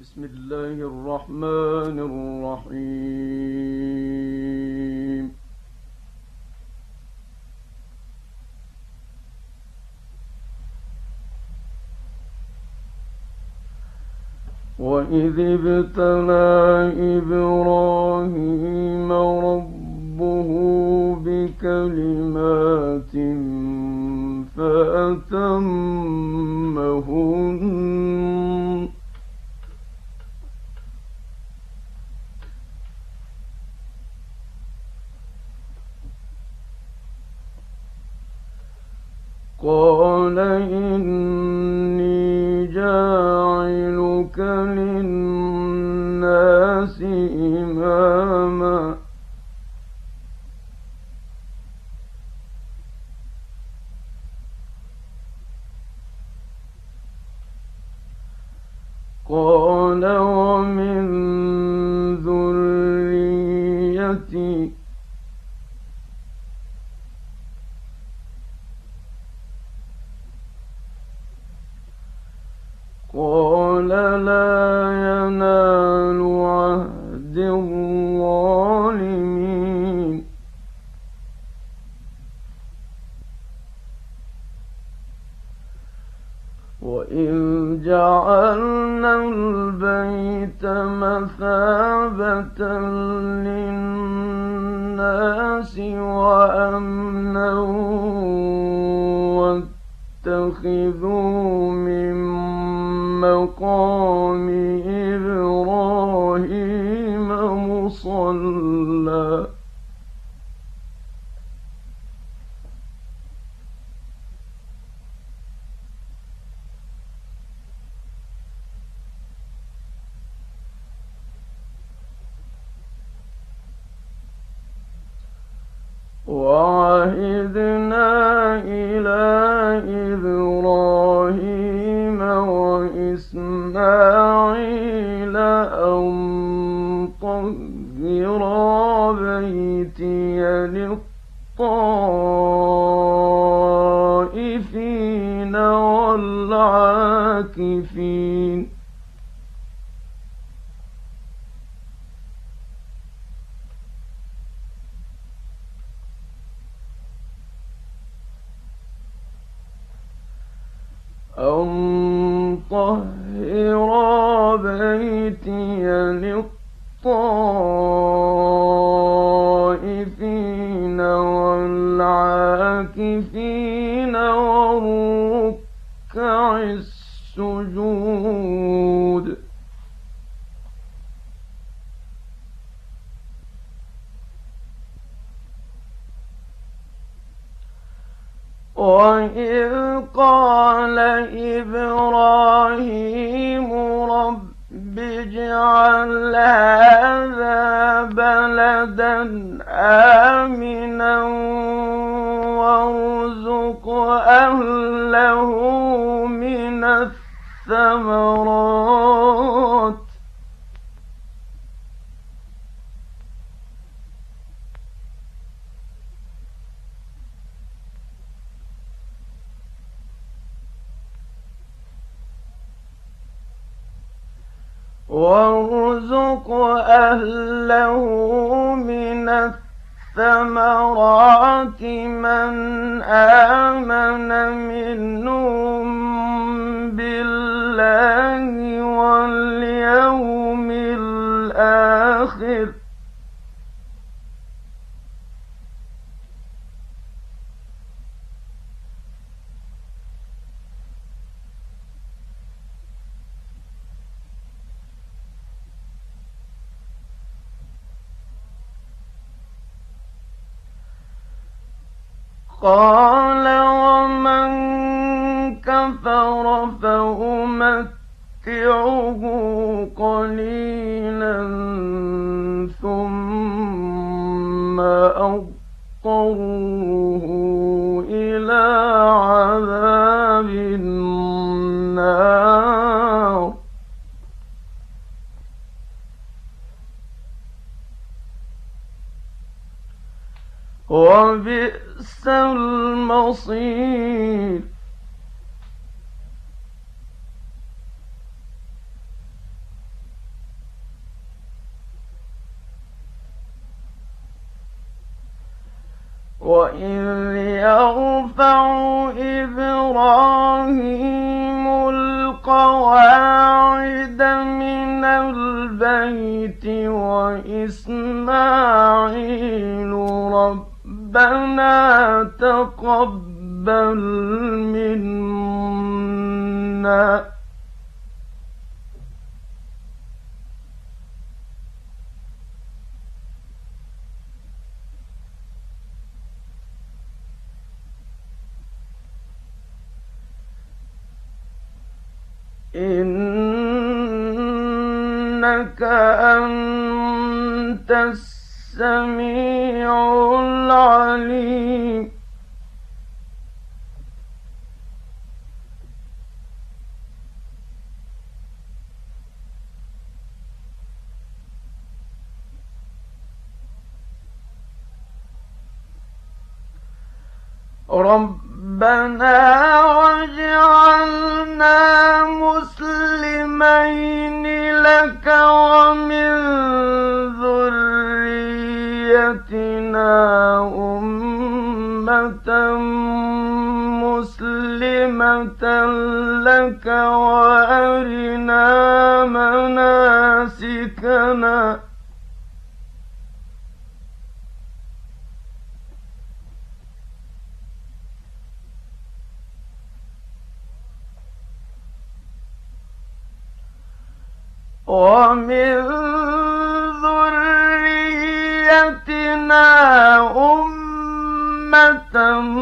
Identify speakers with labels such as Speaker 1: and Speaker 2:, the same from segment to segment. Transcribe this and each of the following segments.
Speaker 1: بسم الله الرحمن الرحيم. وإذ ابتلى إبراهيم ربه بكلمات فأتمهن قال إني جاعلك للناس إماما قال ومن ذريتي قال لا ينال عهد الظالمين وإذ جعلنا البيت مثابة للناس وأمنا واتخذوا من مقام إبراهيم مصلى وعهدنا إلى إبراهيم وإسماعيل أن طهرا بيتي للطائفين والعاكفين أن طهر بيتي للطائفين والعاكفين والركع السجود وإذ قال إبراهيم رب اجعل هذا بلدا آمنا وارزق أهله من الثمرات من آمن منهم بالله واليوم الآخر قال ومن كفر فأمتعه قليلا ثم أضطره إلى عذاب النار وبئس المصير وإذ يرفع إبراهيم القواعد من البيت وإسماعيل ربنا تقبل منا إنك أنت السميع العليم ربنا واجعلنا مسلمين لك ومن ذريتنا أمة مسلمة لك وأرنا مناسكنا ومن ذريتنا أمة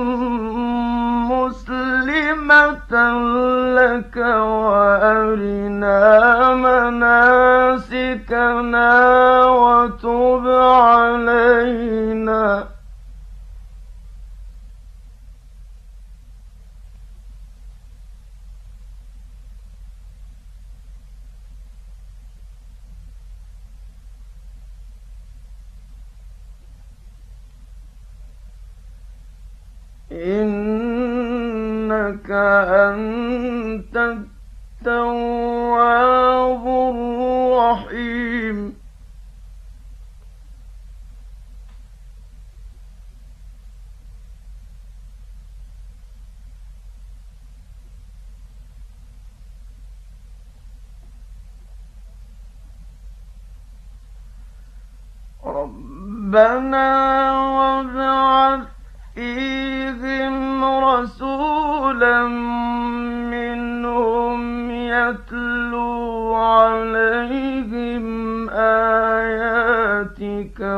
Speaker 1: مسلمة لك وأرنا مناسكنا وتب علينا إنك أنت التواب الرحيم ربنا وابعث فيهم رسولا منهم يتلو عليهم آياتك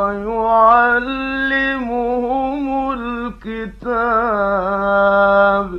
Speaker 1: ويعلمهم الكتاب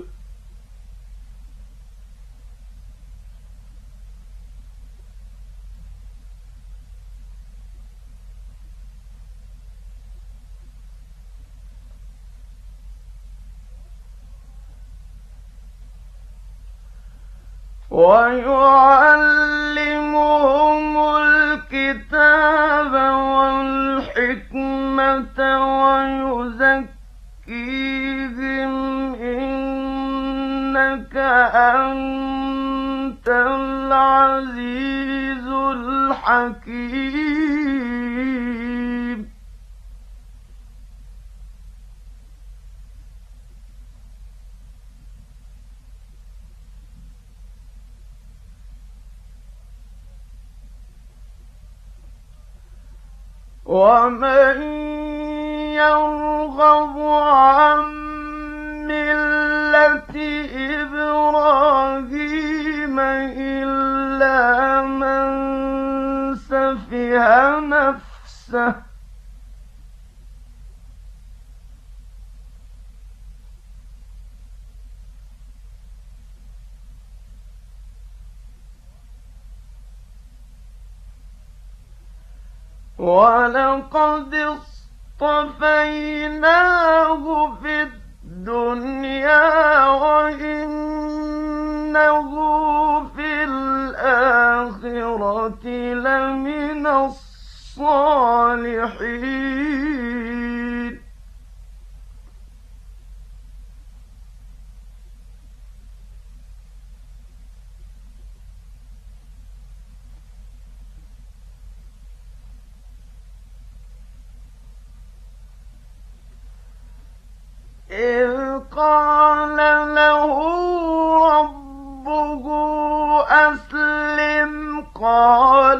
Speaker 1: والحكمة ويزكيهم إنك أنت العزيز الحكيم ومن يرغب عن ملة إبراهيم إلا من سفه نفسه ولقد اصطفيناه في الدنيا وإنه في الآخرة لمن الصالحين قال له ربه أسلم قال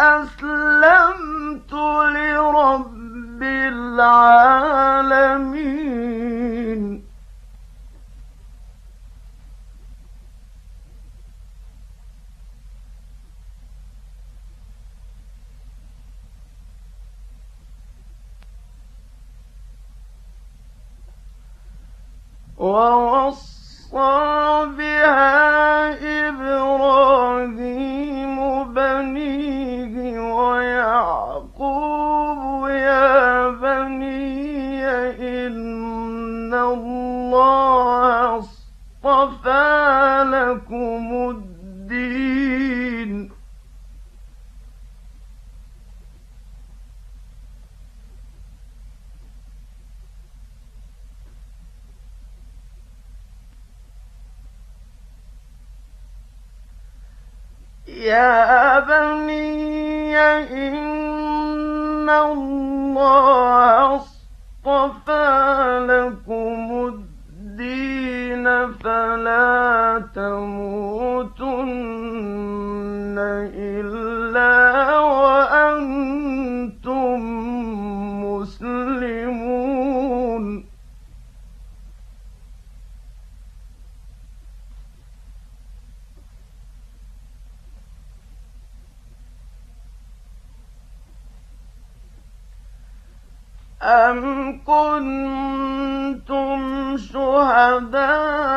Speaker 1: أسلمت لرب العالمين ووصى بها إبراهيم بنيه ويعقوب يا بني إن الله اصطفى لكم الدين يا بني إن الله اصطفى لكم الدين فلا تموتن إلا وأنتم مسلمون أم كنتم شهداء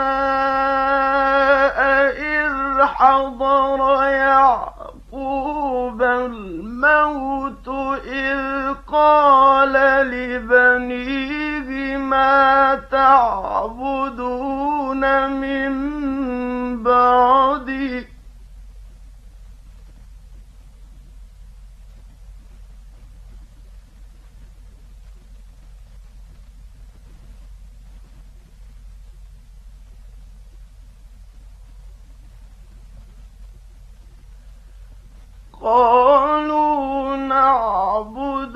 Speaker 1: إذ حضر يعقوب الموت إذ قال لبنيه ما تعبدون من بعدي قالوا نعبد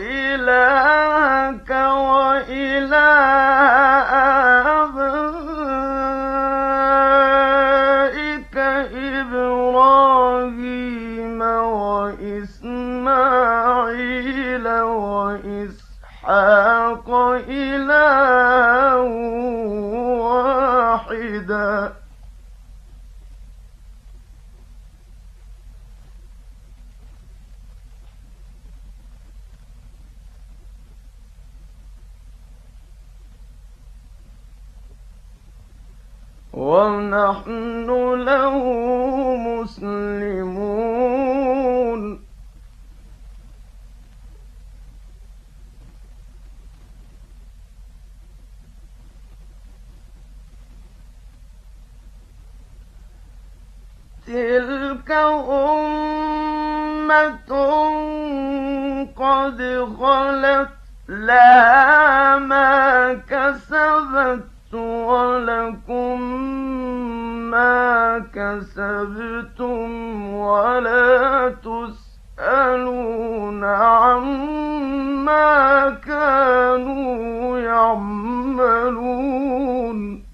Speaker 1: إلهك وإله آبائك إبراهيم وإسماعيل وإسحاق إلها واحدا ونحن له مسلمون تلك أمة قد خلت لها ما كسبت ولكم ما كسبتم ولا تسألون عما كانوا يعملون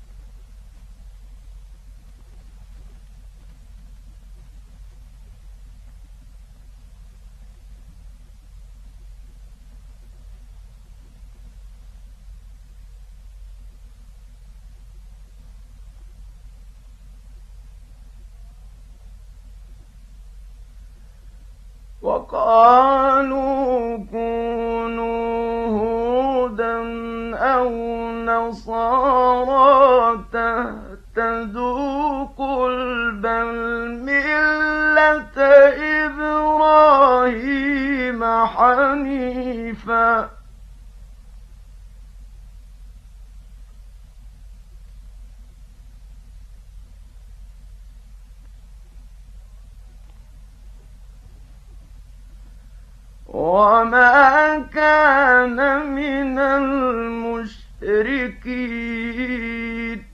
Speaker 1: وقالوا كونوا هودا أو نصارى تهتدوا قل بل ملة إبراهيم حنيفا وما كان من المشركين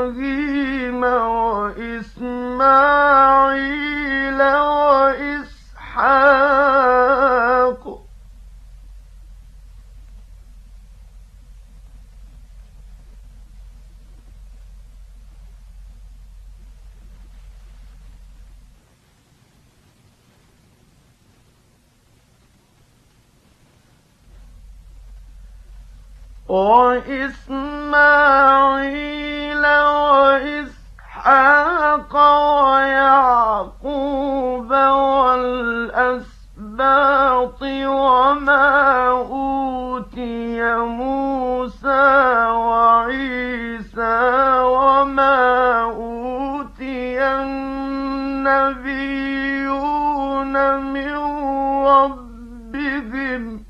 Speaker 1: وإبراهيم وإسماعيل وإسحاق وإسحاق ويعقوب والأسباط وما أوتي موسى وعيسى وما أوتي النبيون من ربهم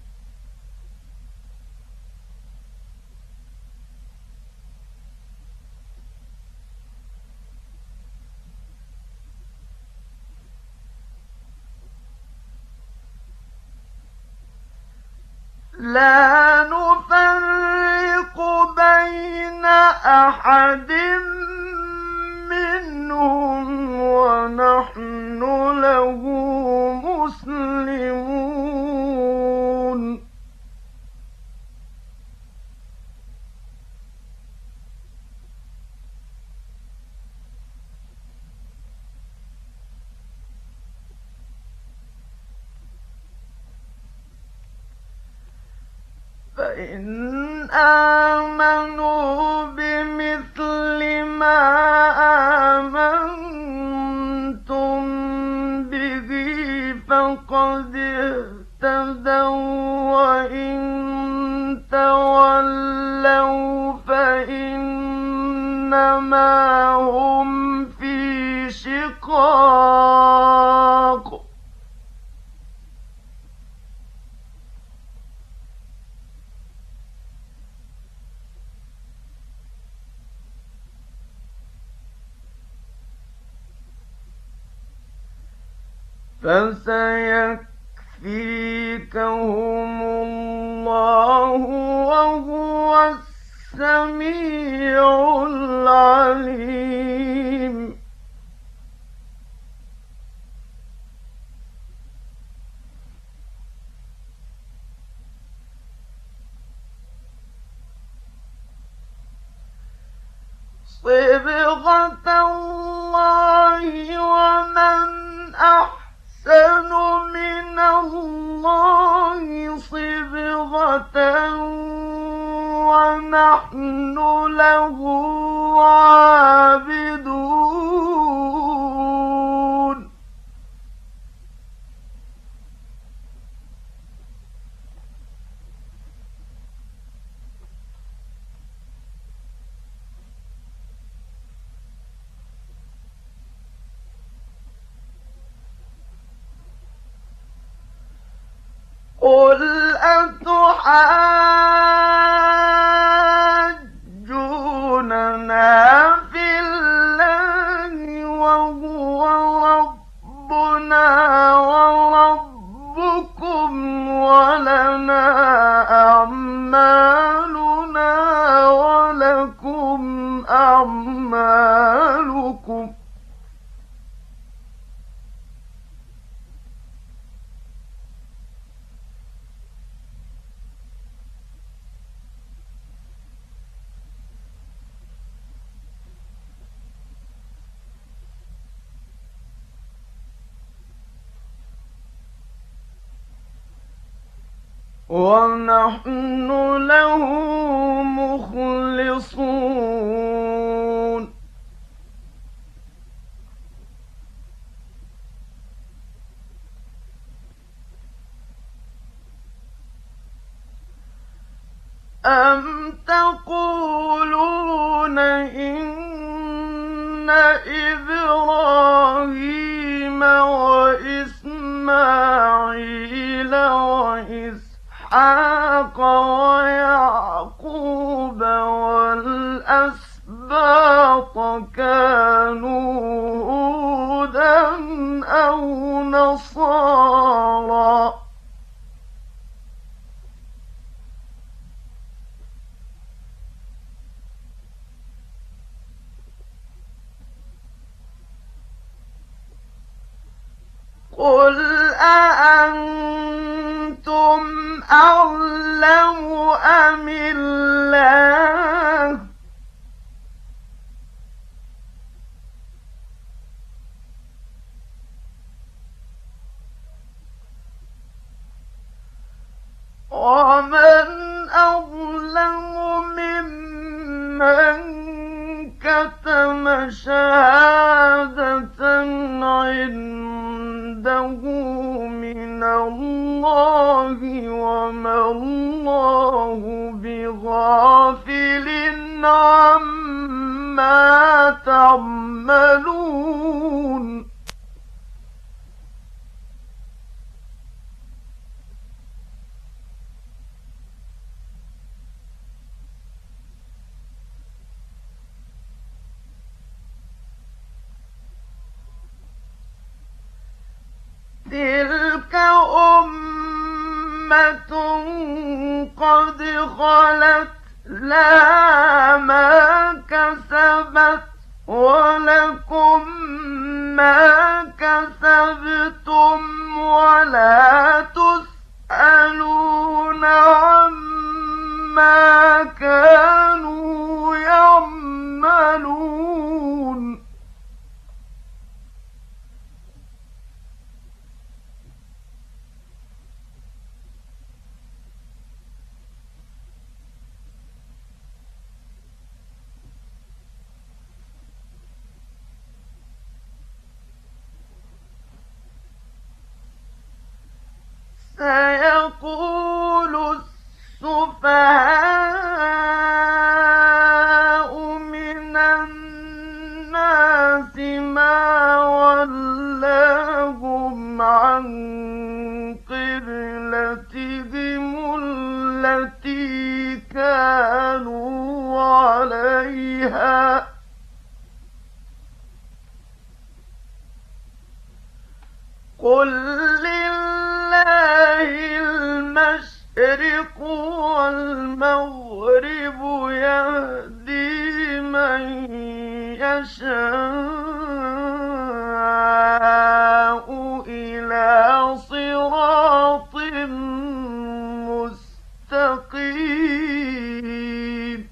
Speaker 1: لا نفرق بين أحد منهم ونحن له مسلمون فإن آمنوا بمثل ما آمنتم به فقد اهتدوا وإن تولوا فإنما هم في شقاق فسيكفيكهم الله وهو السميع العليم صبغة الله ومن أحسن من الله صبغة ونحن له عابدون قل أتحاجوننا في الله وهو ربنا وربكم ولنا أعمالنا ولكم أعمالكم ونحن له مخلصون أم تقولون إن إبراهيم وإسماعيل وإسحاق ويعقوب والأسباط كانوا هودا أو نصارى قُلْ أَأَنتُمْ أَعْلَمُ أَمِ اللَّهُ ۗ وَمَنْ أَظْلَمُ مِمَّن كَتَمَ شَهَادَةً عِندَهُ مِنَ اللَّهِ ۗ وَمَا اللَّهُ بِغَافِلٍ عَمَّا تَعْمَلُونَ. تِلْكَ أُمَّةٌ قَدْ خَلَتْ لَهَا مَا كَسَبَتْ وَلَكُم مَّا كَسَبْتُمْ وَلَا تُسْأَلُونَ عَمَّا كَانُوا يَعْمَلُونَ. سيقول السفهاء من الناس ما ولاهم عن قبلتهم التي كانوا عليها، قل لله المشرق والمغرب يهدي من يشاء إلى صراط مستقيم.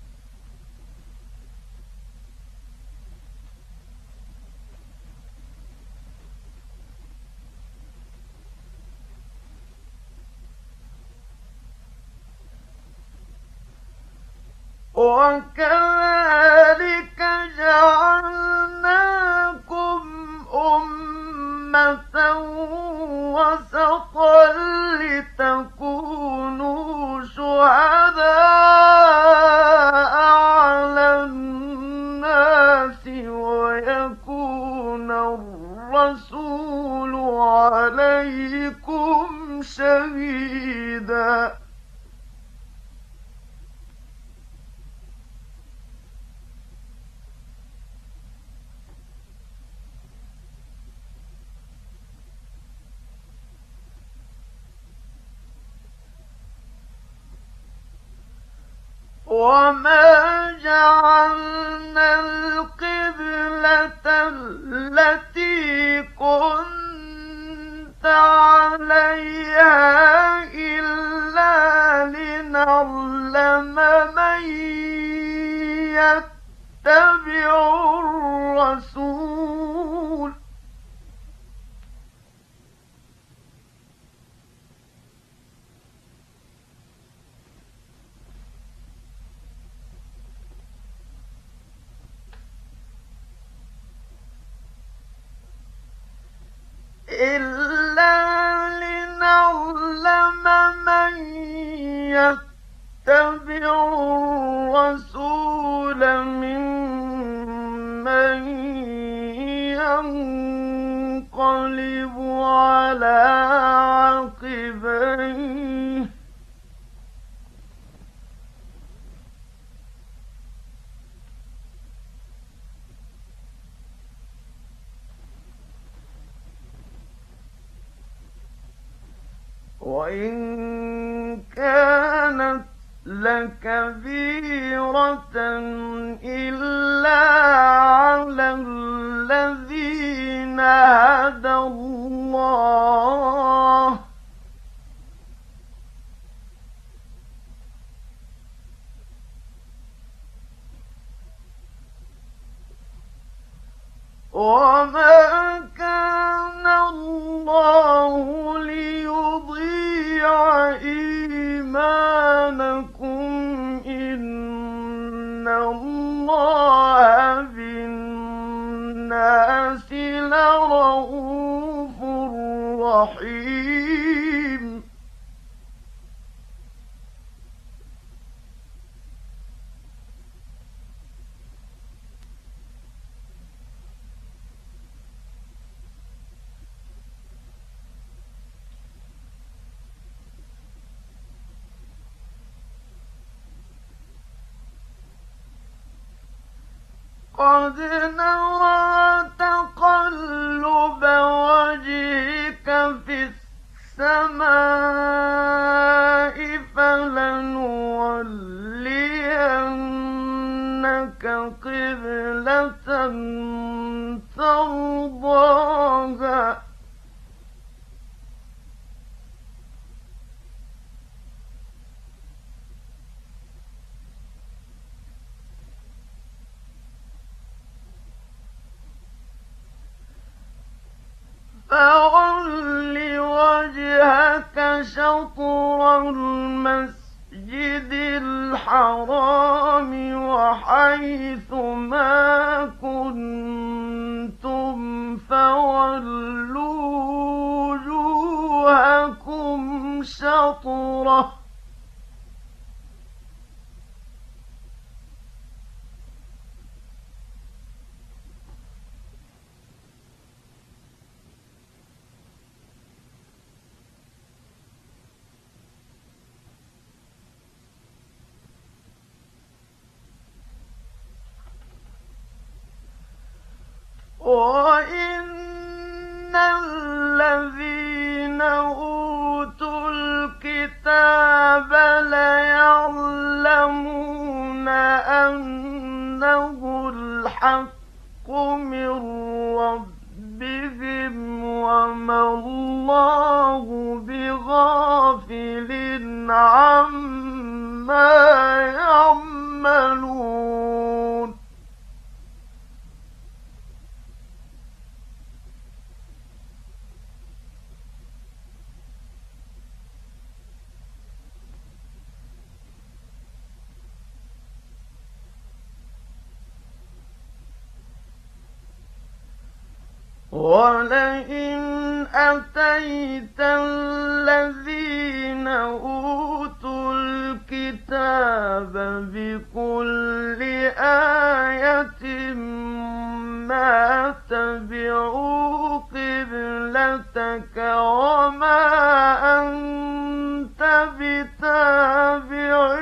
Speaker 1: وَكَذَلِكَ جَعَلْنَاكُمْ أُمَّةً وَسَطًا لِتَكُونُوا شُهَدَاءَ عَلَى النَّاسِ وَيَكُونَ الرَّسُولُ عَلَيْكُمْ شَهِيدًا. وَمَا جَعَلْنَا الْقِبْلَةَ الَّتِي كُنتَ عَلَيْهَا إِلَّا لِنَعْلَمَ مَن يَتَّبِعُ الرَّسُولَ مِّمَّن يَنقَلِبُ عَلَىٰ عَقِبَيْهِ ۚ وَإِن كَانَتْ لَكَبِيرَةً إِلَّا عَلَى الَّذِينَ هَدَى اللَّهُ وما كان الله ليضيع إيمانكم إن الله بالناس لرءوف رحيم قد نرى تقلب وجهك في السماء فلنولينك قبلة ترضاها فَوَلِّ وَجْهَكَ شَطْرَ الْمَسْجِدِ الْحَرَامِ وَحَيْثُ مَا كُنتُمْ فَوَلُّوا وُجُوهَكُمْ شَطْرَهُ ۗ وَإِنَّ الَّذِينَ أُوتُوا الْكِتَابَ لَيَعْلَمُونَ أَنَّهُ الْحَقُّ مِنْ رَبِّهِمْ وَمَا اللَّهُ بِغَافِلٍ عَمَّا يَعْمَلُونَ وَلَئِنْ أَتَيْتَ الَّذِينَ أُوتُوا الْكِتَابَ بِكُلِّ آيَةٍ مَا تَبِعُوا قِبْلَتَكَ وَمَا أَنْتَ بِتَابِعٍ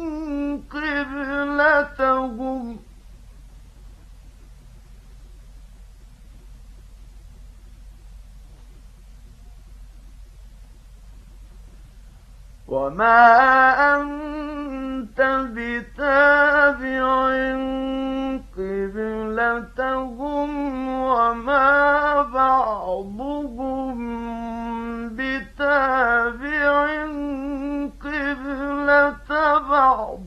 Speaker 1: قِبْلَتَهُمْ ۚ وَمَا أَنْتَ بِتَابِعٍ قِبْلَتَهُمْ وَمَا بَعْضُهُم بِتَابِعٍ قِبْلَةَ بَعْضٍ ۚ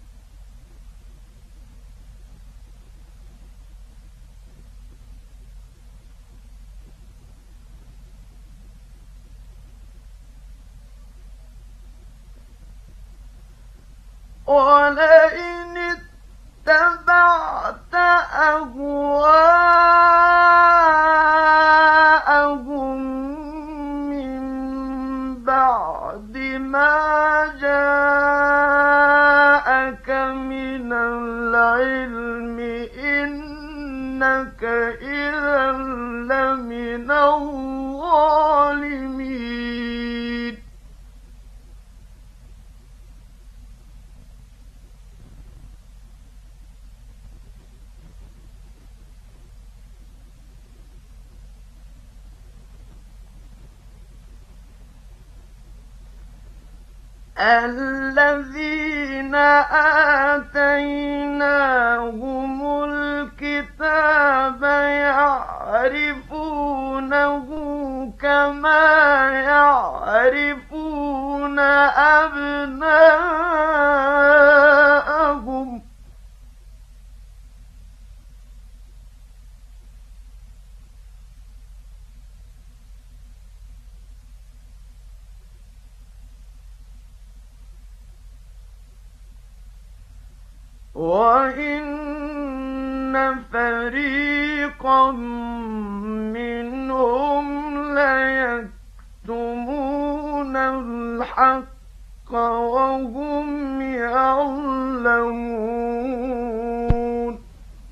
Speaker 1: وَلَئِنِ اتَّبَعْتَ أَهْوَاءَهُم مِّن بَعْدِ مَا جَاءَكَ مِنَ الْعِلْمِ إِنَّكَ إِذًا لَّمِنَ الظَّالِمِينَ الَّذِينَ آتَيْنَاهُمُ الْكِتَابَ يَعْرِفُونَهُ كَمَا يَعْرِفُونَ أَبْنَاءَهُمْ ۖ وَإِنَّ فَرِيقًا مِّنْهُمْ لَيَكْتُمُونَ الْحَقَّ وَهُمْ يَعْلَمُونَ.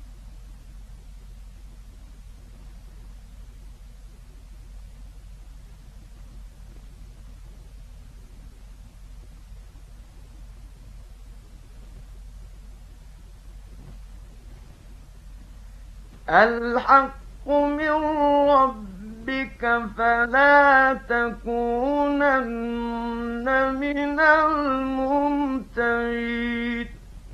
Speaker 1: الْحَقُّ مِنْ رَبِّكَ فَلَا تَكُونَنَّ مِنَ الْمُمْتَرِينَ.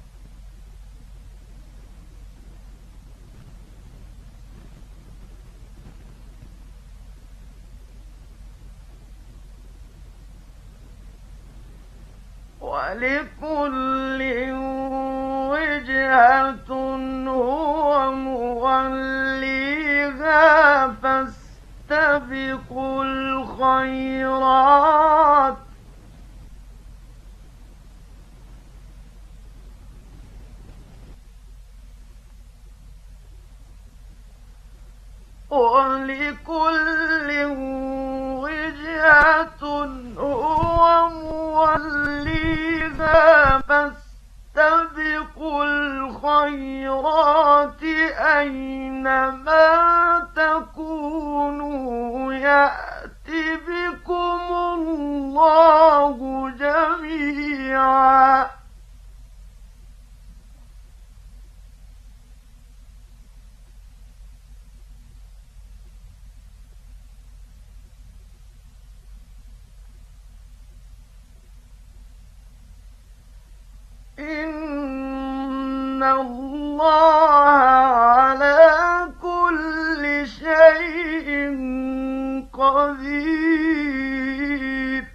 Speaker 1: وَلِكُلٍّ وِجْهَةٌ هُوَ مُوَلِّيهَا فَاسْتَبِقُوا الْخَيْرَاتِ وَلِكُلٍّ وِجْهَةٌ هُوَ مُوَلِّيهَا فَاسْتَبِقُوا الْخَيْرَاتِ أَيْنَمَا تَكُونُوا يَأْتِ بِكُمُ اللَّهُ جَمِيعًا. إِنَّ اللَّهَ عَلَى كُلِّ شَيْءٍ قَدِيرٌ.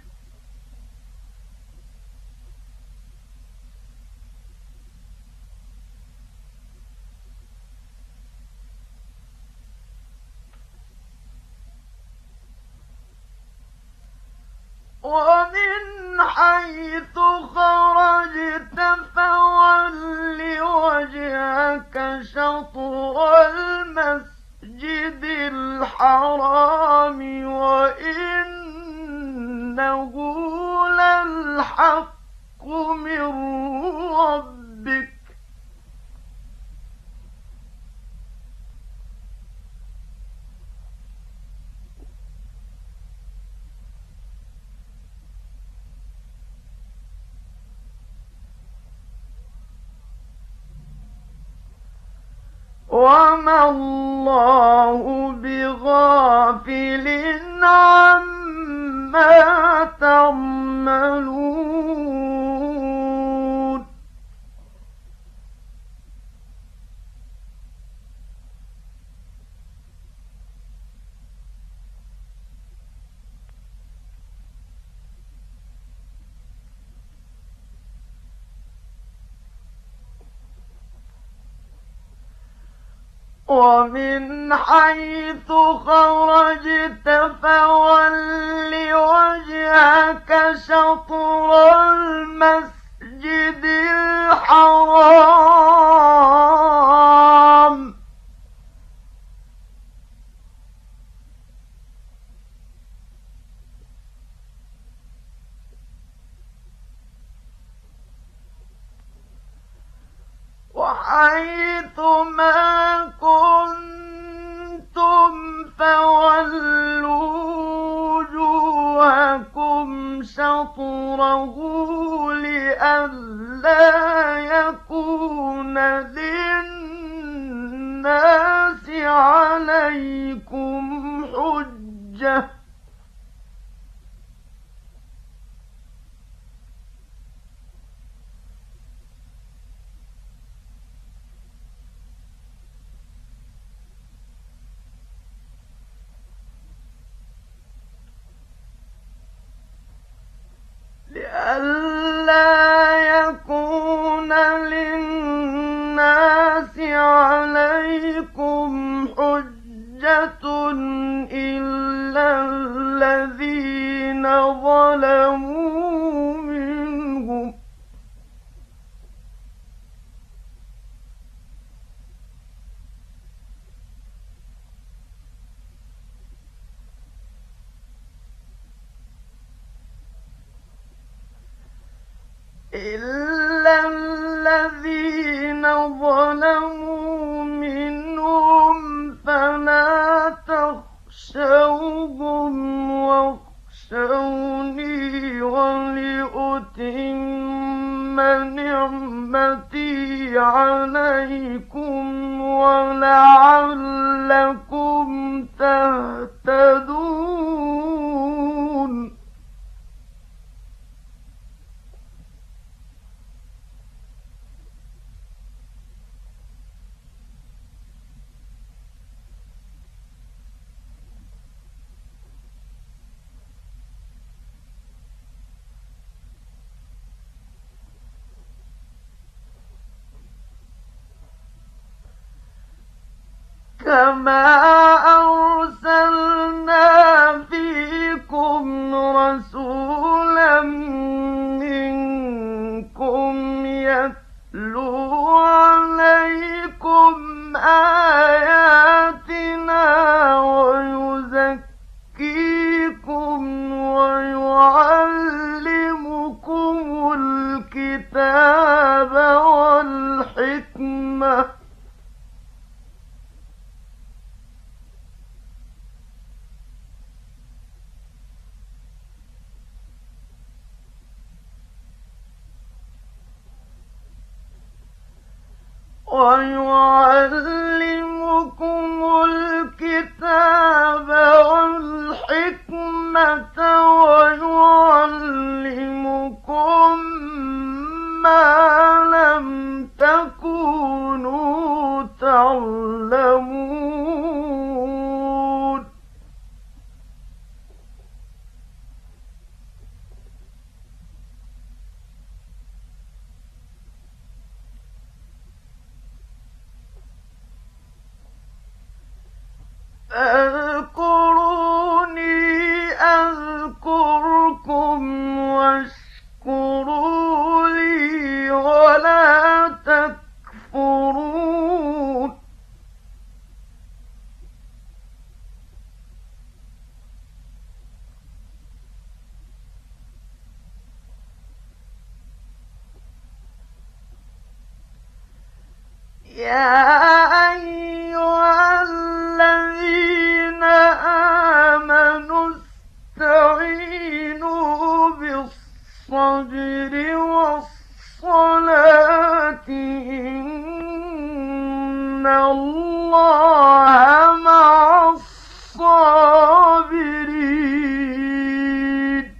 Speaker 1: وَمِنْ حَيْثُ خَرَجْتَ فَوَلِّ وَجْهَكَ شَطْرَ الْمَسْجِدِ الْحَرَامِ وَإِنَّهُ لَلْحَقُّ مِنْ رَبِّكَ. وَمَا اللَّهُ بِغَافِلٍ عَمَّا تَعْمَلُونَ. وَمِنْ حَيْثُ خَرَجْتَ فَوَلِّ وَجْهَكَ شَطْرَ الْمَسْجِدِ الْحَرَامِ وَحَيْثُ مَا كُنتُمْ فَوَلُّوا وُجُوهَكُمْ شَطْرَهُ لِئَلَّا يَكُونَ لِلنَّاسِ عَلَيْكُمْ حُجَّةٌ إِلَّا إلا الذين ظلموا منهم فلا تخشوهم واخشوني ولأتم نعمتي عليكم ولعلكم تهتدون. كما أرسلنا فيكم رسولا منكم يتلو عليكم آياتنا ويزكيكم ويعلمكم الكتاب والحكمة ويعلمكم ما لم تكونوا تعلمون. اذكروني أذكركم واشكروا لي ولا تكفرون. يا أيها الذين آمنوا استعينوا بالصبر والصلاة إن الله مع الصابرين.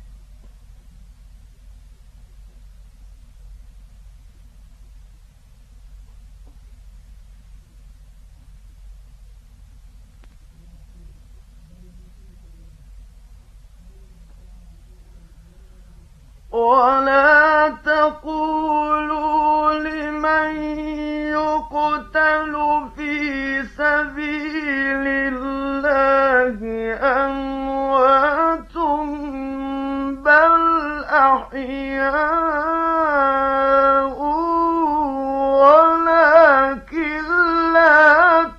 Speaker 1: ولا تقولوا لمن يقتل في سبيل الله أموات بل أحياء ولكن لا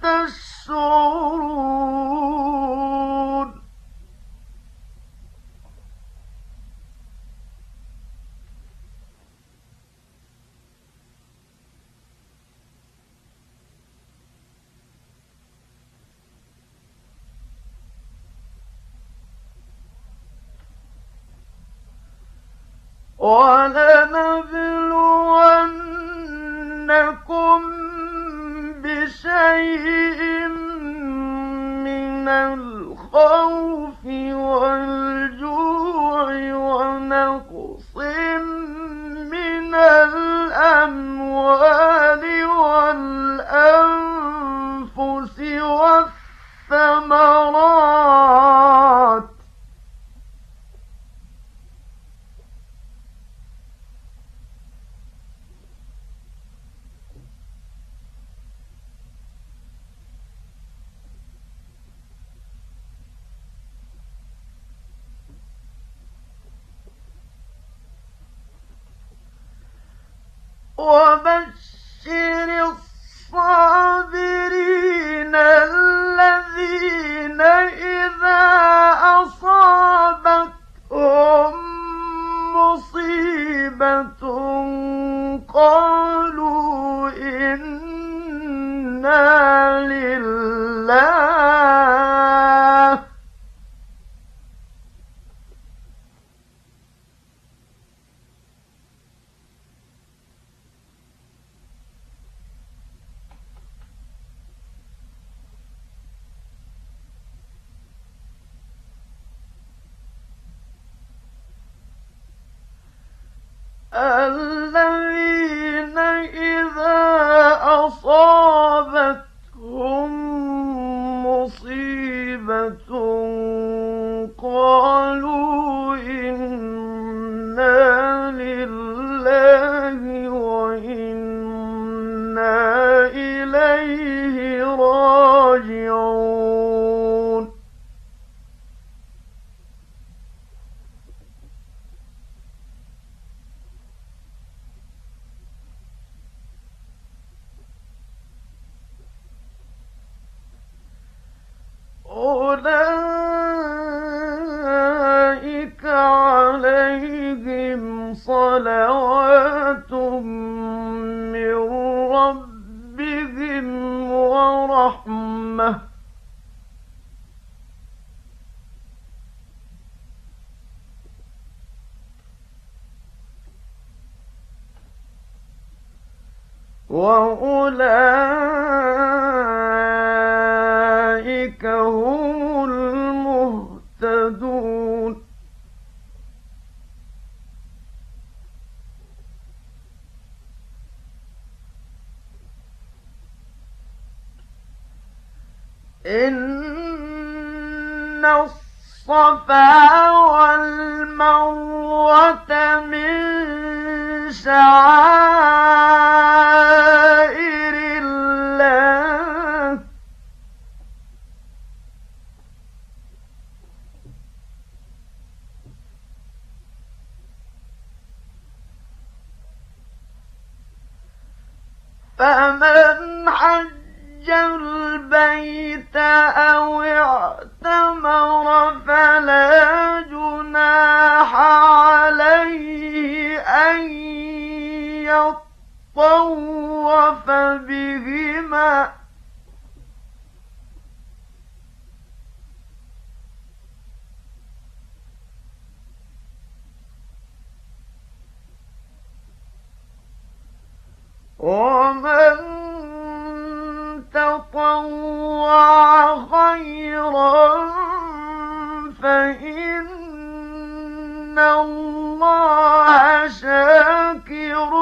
Speaker 1: تشعرون. ولنبلونكم بشيء من الخوف والجوع ونقص من الأموال والأنفس والثمرات وبشر الصابرين الذين إذا أصابتهم مصيبة لله الذين إذا أصابتهم مصيبة قالوا إنا لله وإنا إليه راجعون أولئك عليهم صلوات من ربهم ورحمة وأولئك هم المهتدون إن الصفا والمروة من شعائر الله فمن حج البيت أو اعتمر فلا جناح عليه أن يطوف بهما ومن تطوع خيرا فإن الله شاكر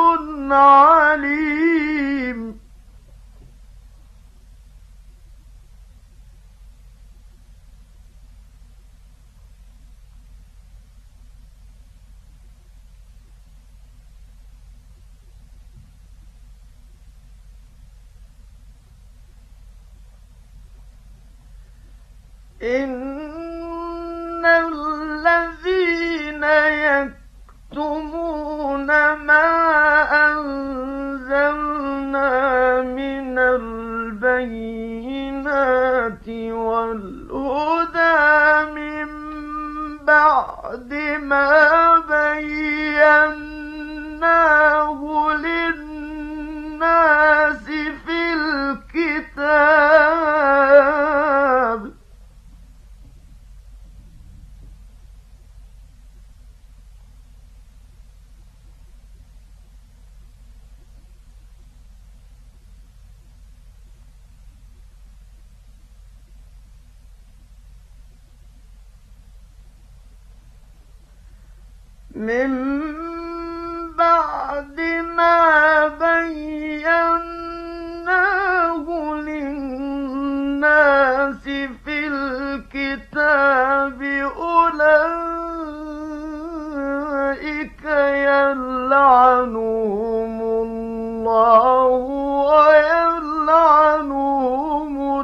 Speaker 1: عليم إن الذين يكتمون ما أنزلنا من البينات والهدى من بعد ما بيناه للناس في الكتاب من بعد ما بيناه للناس في الكتاب أولئك يلعنهم الله ويلعنهم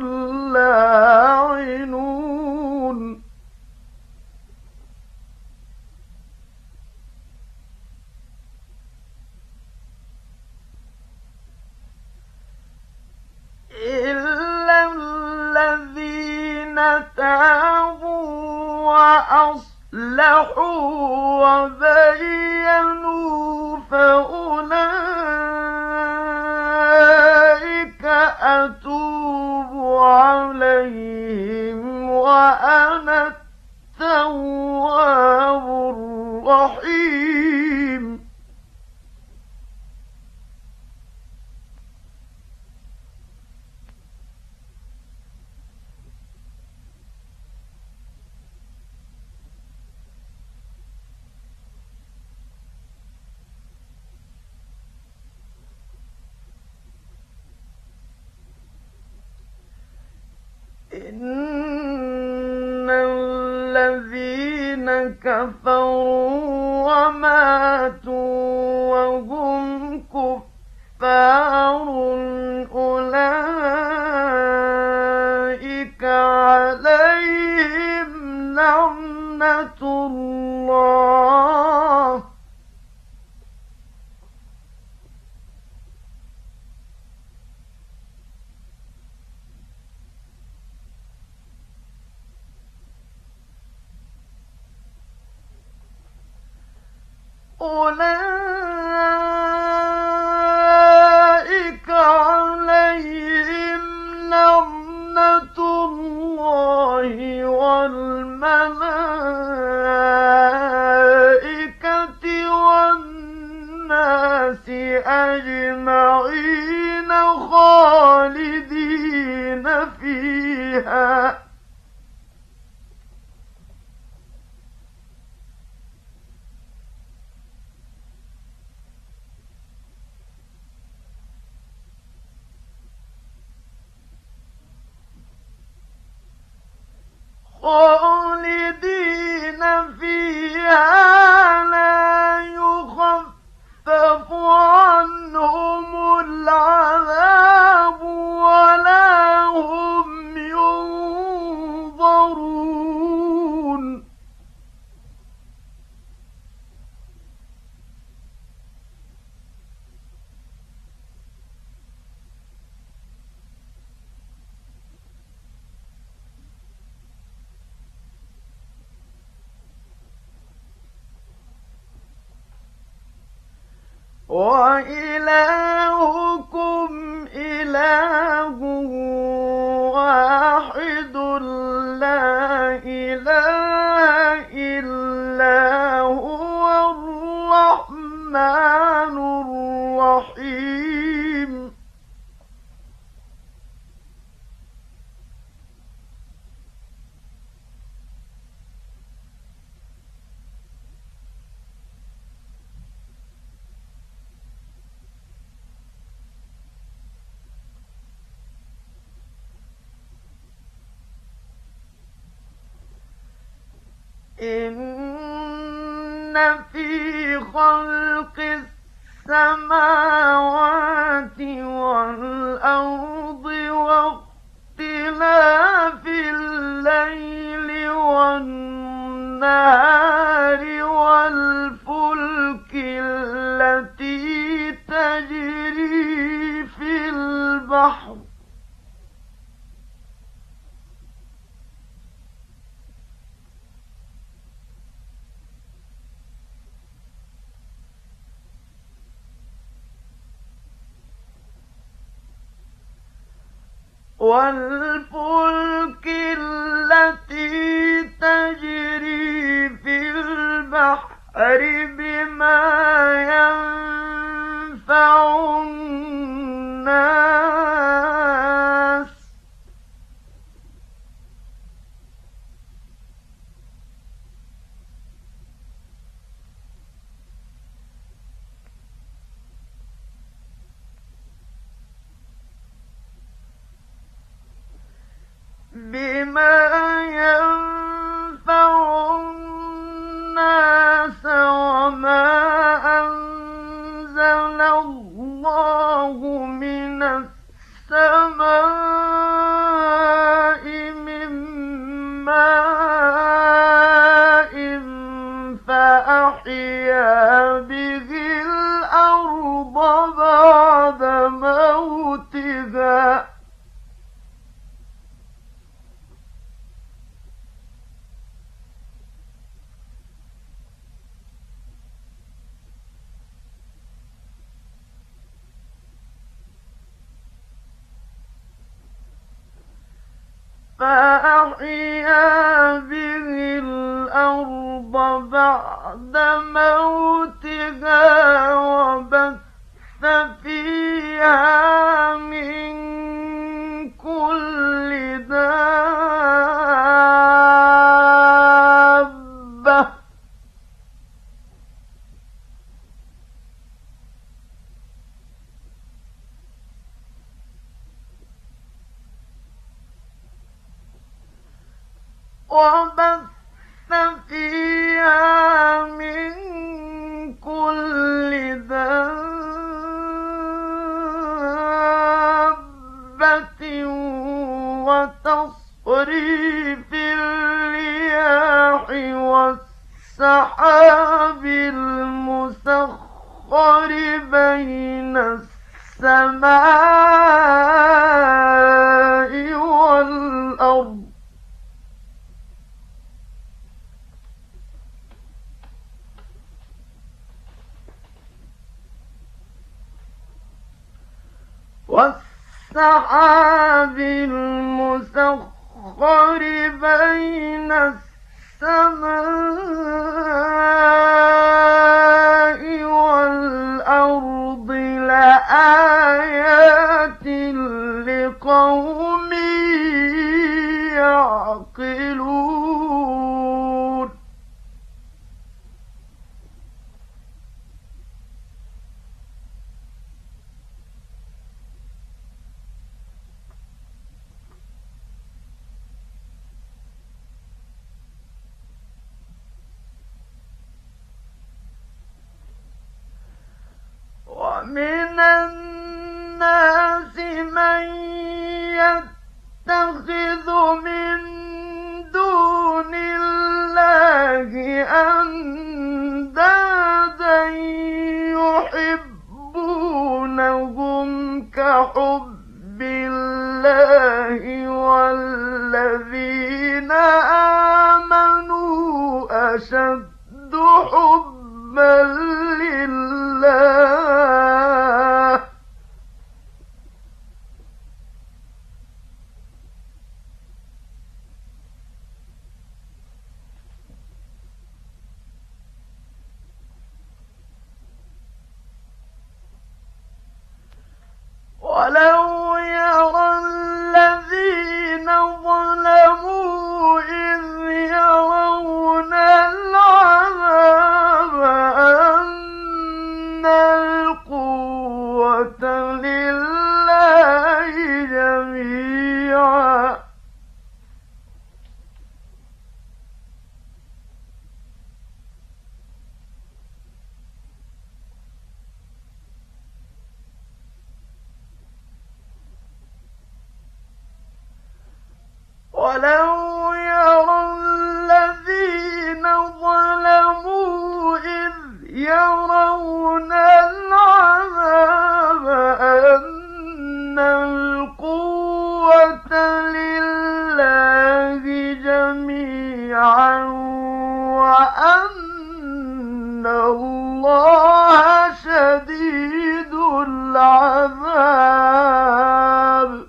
Speaker 1: اللاعنون إلا الذين تابوا وأصلحوا وبينوا فأولئك أتوب وأنا التواب الرحيم. إن الذين كفروا وماتوا وهم كفار أولئك عليهم لعنة الله أولئك عليهم لعنة الله والملائكة والناس أجمعين خالدين فيها لا يخفف عنهم العذاب ولا هم ينظرون وإلهكم إله واحد لا إله إلا هو الرحمن الرحيم. إن في خلق السماوات والأرض واختلاف الليل والنهار والفلك التي تجري في البحر بما ينفع الناس وما أنزل الله من السماء من ماء فأحيا به الأرض بعد موتها فأحيا به الأرض بعد موتها وبث فيها من كل دابة وتصريف الرياح والسحاب المسخر بين السماء والأرض والسحاب المسخر بين السماء والأرض لآيات لقوم يعقلون ومن الناس من يتخذ من دون الله أندادا يحبونهم كحب الله والذين آمنوا أشد حبا لله ولو يرى الذين ظلموا إذ يرون العذاب أن القوة لله جميعا ولو يرى الذين ظلموا إذ يرون العذاب أن القوة لله جميعا وأن الله شديد العذاب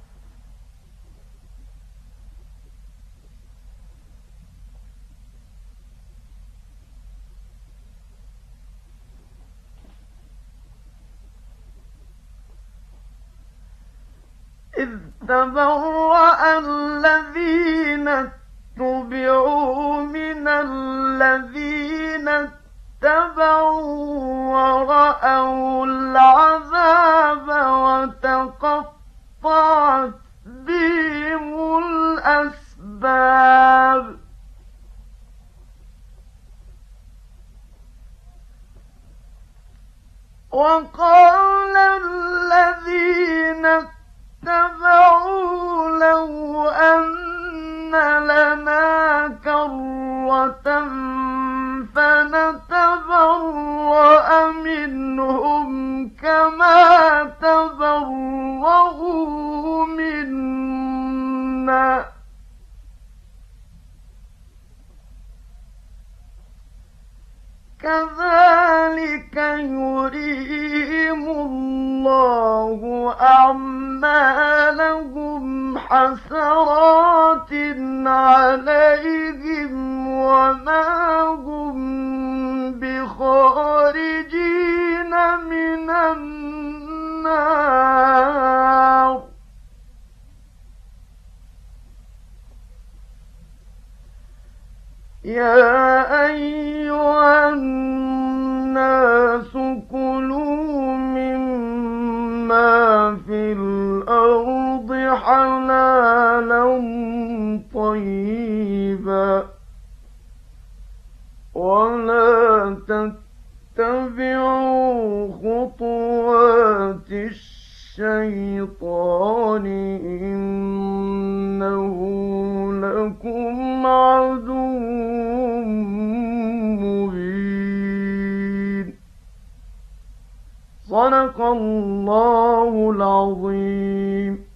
Speaker 1: إذ تبرأ الذين اتبعوا من الذين اتبعوا ورأوا العذاب وتقطعت بهم الأسباب وقال الذين اتبعوا لو أن لنا كرة فنتبرأ منهم كما تبرأوا منا كذلك يريهم الله أعمالهم حسرات عليهم وما هم بخارجين من النار يا أيها الناس كلوا مما في الأرض حلالا طيبا ولا تتبعوا خطوات الشيطان إنه لكم عدو مبين. صدق الله العظيم.